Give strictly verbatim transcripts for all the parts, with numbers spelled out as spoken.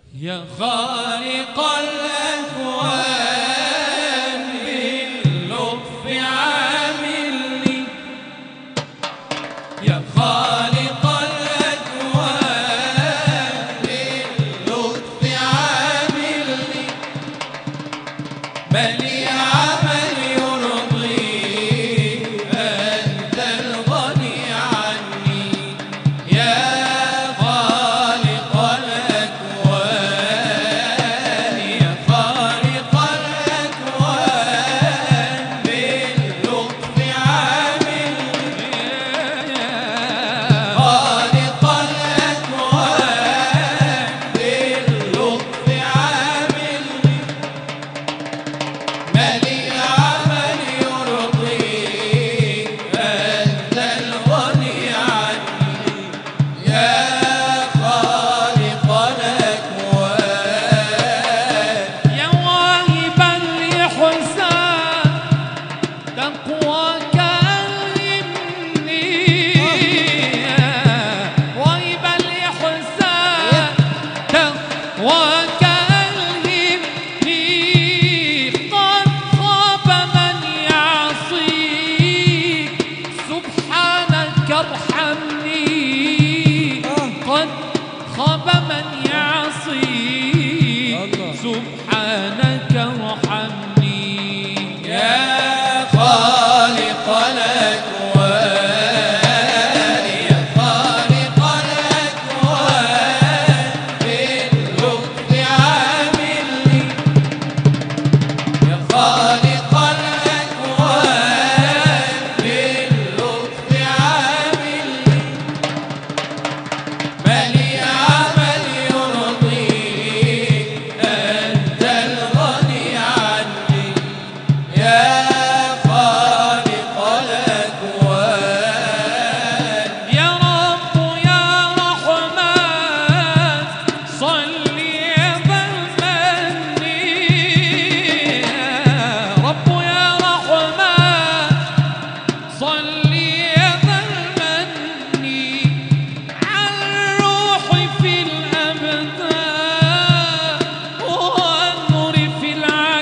يا خالق الأكوان باللطف عاملني، يا خالق الأكوان باللطف عاملني، ما لي عمل يرضيك أنت الغني عني، يا سبحانك ارحمني، يا خالق الأكوان، يا خالق الأكوان باللطف عاملني، يا خالق الأكوان باللطف عاملني، ما لي عمل يرضيك أنت الغني عني، يا خالق الأكوان. يا رب يا رحمن صل يا ذا المن، يا رب يا رحمن صل يا ذا المن على الروح في الأبدان والنور في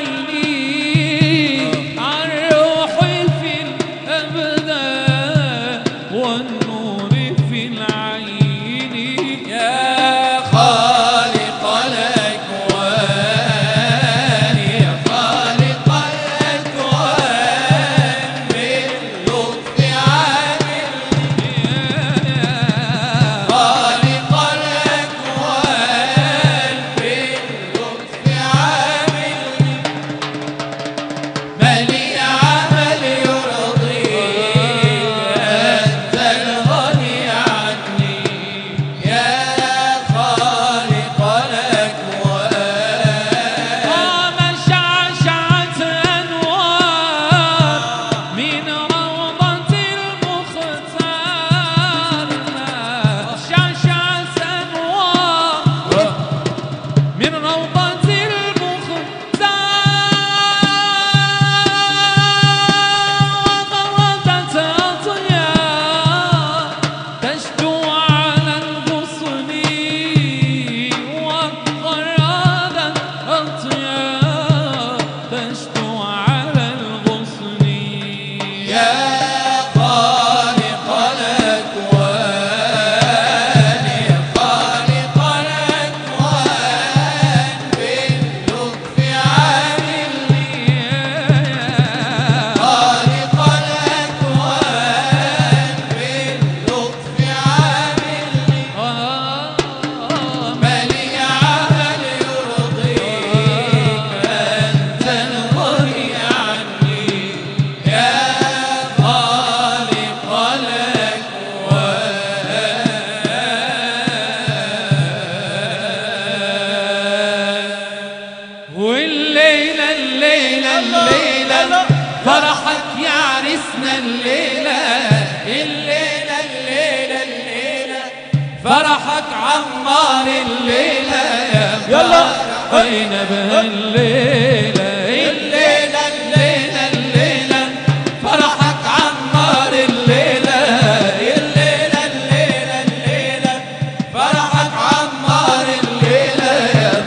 العين، على الروح في الأبدان والنور في العين، يا خالق الأكوان، يا خالق الأكوان باللطف عاملني، خالق الأكوان باللطف عاملني، ما لي عمل يرضيك أنت الغني عني، يا خالق الأكوان. قام شعشعت أنوار من روضة المختار، شعشعت أنوار من روضة المختار، وغردت أطيار تشدو على الغصن، وغردت أطيار تشدو على الغصن، يا خالق الأكوان، يا خالق الأكوان باللطف عاملني، خالق الأكوان باللطف عاملني، ما لي عمل يرضيك أنت الغني عني، يا خالق الأكوان. والليلة الليلة الليلة فرحك يا عريسنا، الليلة الليلة الليلة الليلة فرحك عمار، الليلة يلا فرحينا بها الليلة، الليلة الليلة الليلة فرحك عمار، الليلة الليلة الليلة الليلة فرحك عمار، الليلة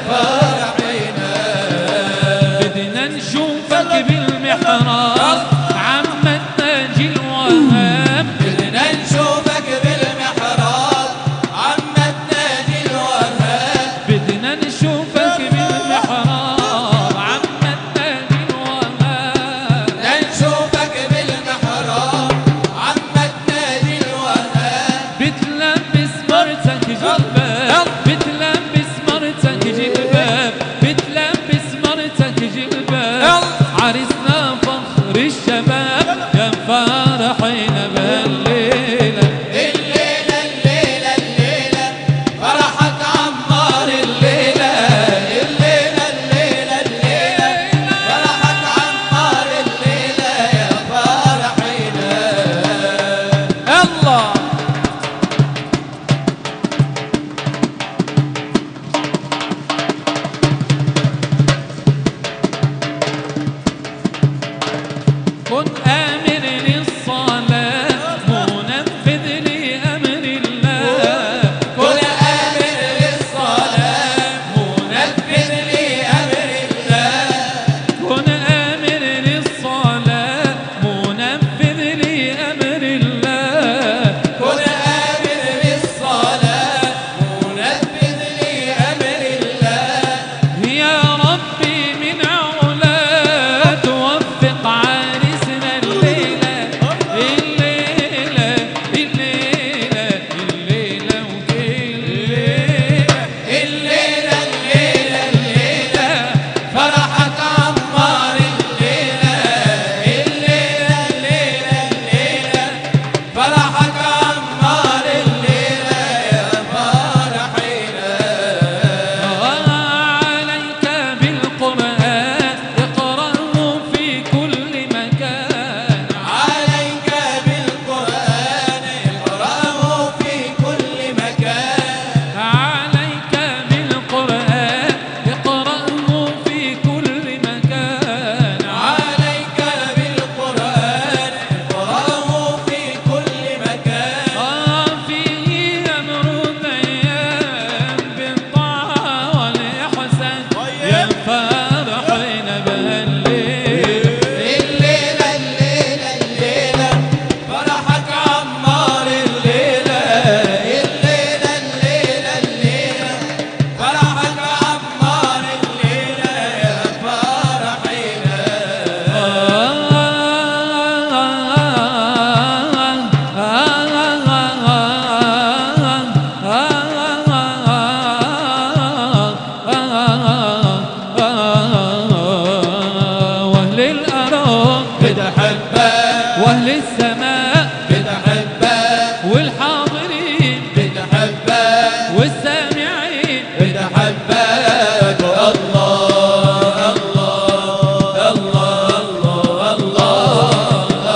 بتحبك الله الله الله الله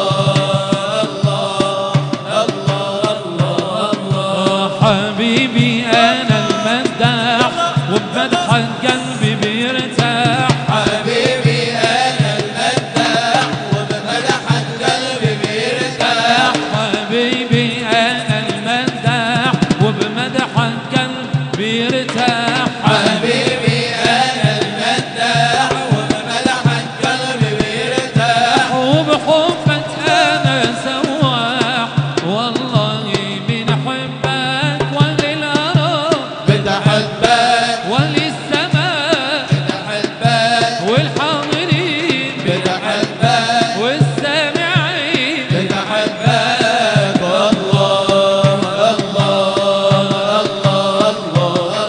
الله الله حبيبي أنا المداح وبمدحك قلبي بيرتاح حبيبي أنا المداح وبمدحك قلبي بيرتاح حبيبي أنا المداح وبمدحك قلبي بيرتاح حبيبي أنا المداح وبمدحك قلبي بيرتاح وبحبك أنا سواح والله بنحبك وللأرض بتحبك وللسماء بتحبك والحاضرين بتحبك والسامعين بتحبك الله الله الله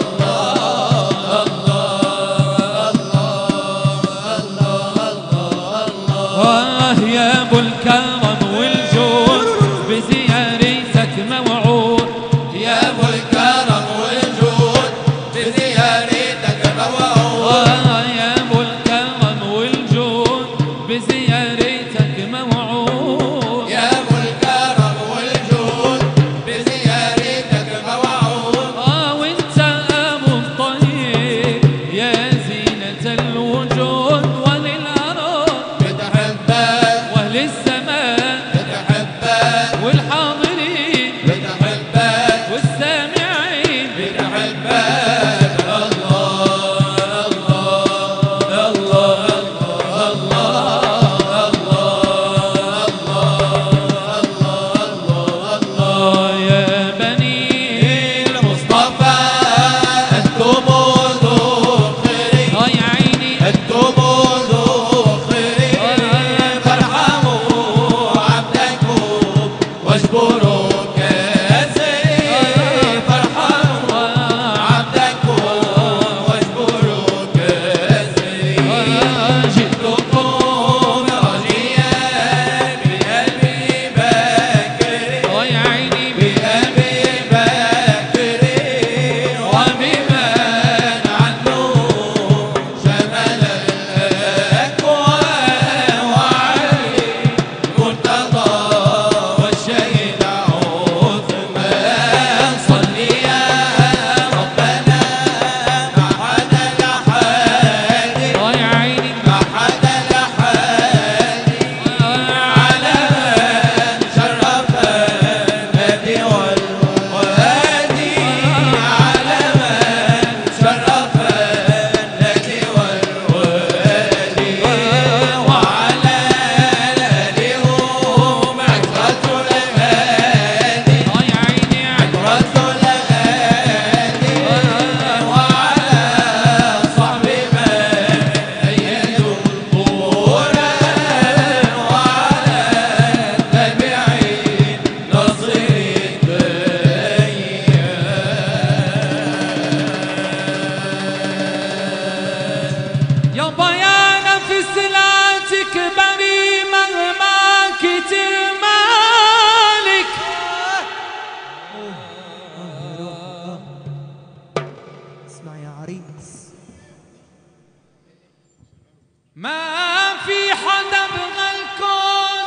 آه يا أبو الكرم والجود بزيارتك موعود يا أبو الكرم والجود بزيارتك موعود آه يا أبو الكرم والجود بزيارتك موعود يا أبو الكرم والجود بزيارتك موعود آه وأنت أبو الطيب يا زينة الوجود وللأرض بتحبك وللسماء بتحبك والحاضرين بتحبك والسامعين بتحبك الله الله الله الله الله يا بني المصطفى أنتم ذخري آه يا عيني أنتم ذخري فارحموا عبدكم واشكروا كاسري فارحموا عبدكم واشكروا كاسري جئتكم راجيا بأبي بكر آه يا عيني بأبي بكر وبمن عنه شمل الأكوان وعلي مرتضى والشهيد عثمان صل يا ربنا ما حدا لحالي آه يا عيني ما حدا لحالي على من شرف النبي والوادي على من شرف النبي والوادي وعلى آلهم عترة الهادي آه يا عيني عترة الهادي وعلى صحب من أيدوا القبور وعلى التابعين نصر الدين يا بيان في سلاتك بري مهما كتر مالك اسمع يا عريس ما في حدا بغى الكون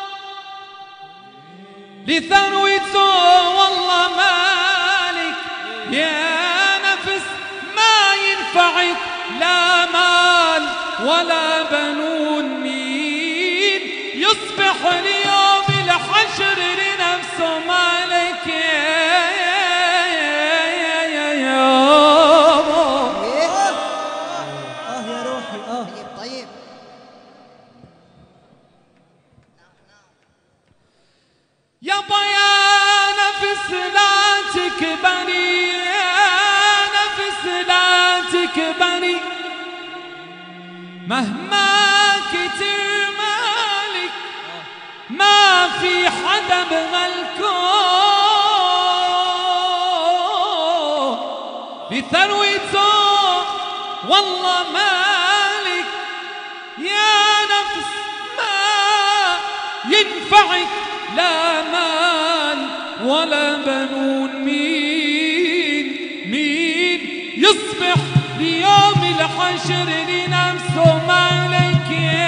لثروته والله مالك يا نفس ما ينفعك لا مال ولا بنون مين يصبح اليوم الحشر لنفسه مالك يا يا يا يا اه يا روحي اه طيب يابا يا نفس لا تكبري يا نفس لا تكبري مهما كتر مالك ما في حدا بغى الكون بثروته والله مالك يا نفس ما ينفعك لا مال ولا بنون مين مين يصبح ليوم الحشر لنفسه مالك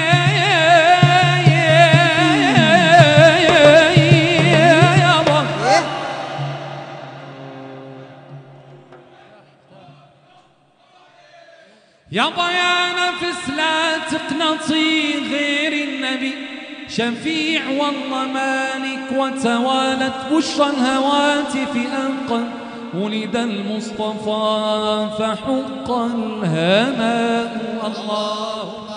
يابا يا نفس لا تقنطي غير النبي شفيع والله مالك. وتوالت بشرى الهواتف أنقى ولد المصطفى فحق الهناء. الله